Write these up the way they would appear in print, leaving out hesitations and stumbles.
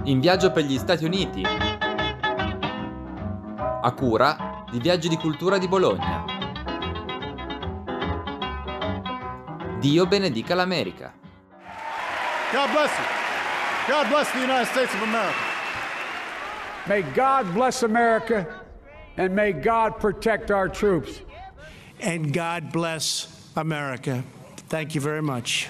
In viaggio per gli Stati Uniti, a cura di Viaggi di Cultura di Bologna. Dio benedica l'America. God bless you. God bless the United States of America. May God bless America and may God protect our troops. And God bless America. Thank you very much.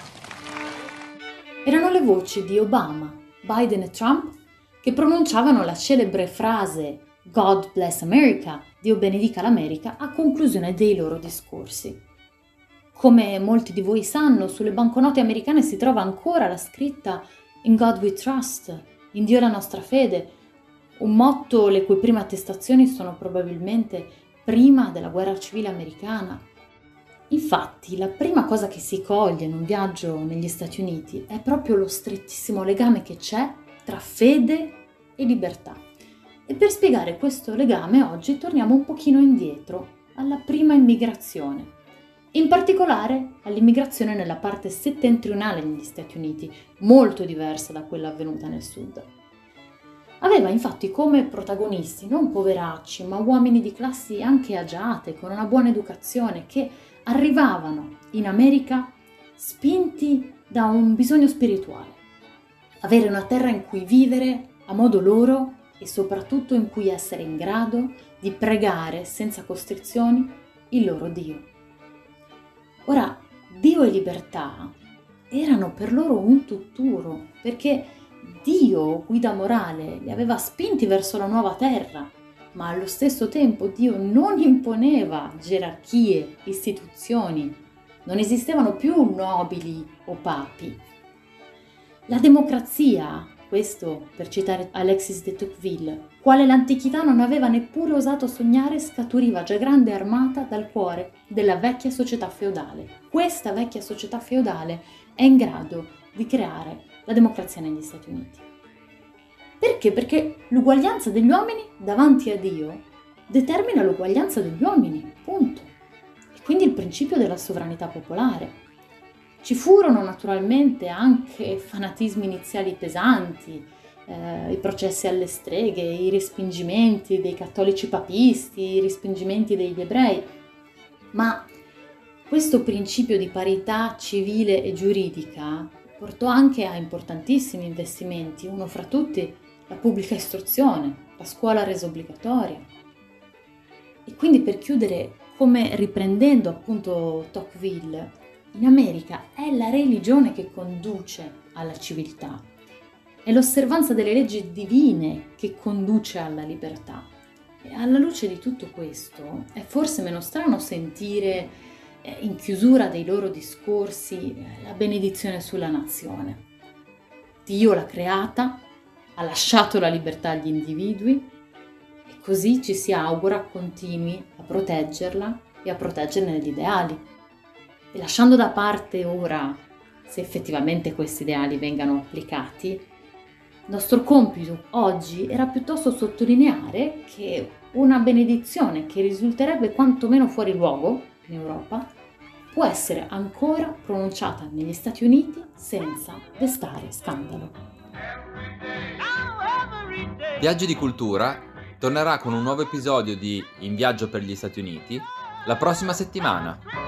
Erano le voci di Obama, Biden e Trump che pronunciavano la celebre frase God bless America, Dio benedica l'America, a conclusione dei loro discorsi. Come molti di voi sanno, sulle banconote americane si trova ancora la scritta In God we trust, in Dio la nostra fede, un motto le cui prime attestazioni sono probabilmente prima della guerra civile americana. Infatti, la prima cosa che si coglie in un viaggio negli Stati Uniti è proprio lo strettissimo legame che c'è tra fede e libertà. E per spiegare questo legame oggi torniamo un pochino indietro, alla prima immigrazione. In particolare all'immigrazione nella parte settentrionale degli Stati Uniti, molto diversa da quella avvenuta nel sud. Aveva infatti come protagonisti non poveracci, ma uomini di classi anche agiate, con una buona educazione, che arrivavano in America spinti da un bisogno spirituale. Avere una terra in cui vivere a modo loro e soprattutto in cui essere in grado di pregare senza costrizioni il loro Dio. Ora, Dio e libertà erano per loro un tutt'uno, perché Dio, guida morale, li aveva spinti verso la nuova terra, ma allo stesso tempo Dio non imponeva gerarchie, istituzioni, non esistevano più nobili o papi. La democrazia, questo per citare Alexis de Tocqueville, quale l'antichità non aveva neppure osato sognare, scaturiva già grande e armata dal cuore della vecchia società feudale. Questa vecchia società feudale è in grado di creare la democrazia negli Stati Uniti. Perché? Perché l'uguaglianza degli uomini davanti a Dio determina l'uguaglianza degli uomini, punto. E quindi il principio della sovranità popolare. Ci furono naturalmente anche fanatismi iniziali pesanti, i processi alle streghe, i respingimenti dei cattolici papisti, i respingimenti degli ebrei, ma questo principio di parità civile e giuridica portò anche a importantissimi investimenti, uno fra tutti la pubblica istruzione, la scuola resa obbligatoria. E quindi, per chiudere, come riprendendo appunto Tocqueville, in America è la religione che conduce alla civiltà, è l'osservanza delle leggi divine che conduce alla libertà. E alla luce di tutto questo è forse meno strano sentire in chiusura dei loro discorsi la benedizione sulla nazione. Dio l'ha creata, ha lasciato la libertà agli individui e così ci si augura continui a proteggerla e a proteggerne gli ideali. E lasciando da parte ora se effettivamente questi ideali vengano applicati, il nostro compito oggi era piuttosto sottolineare che una benedizione che risulterebbe quantomeno fuori luogo in Europa può essere ancora pronunciata negli Stati Uniti senza destare scandalo. Viaggi di Cultura tornerà con un nuovo episodio di In viaggio per gli Stati Uniti la prossima settimana.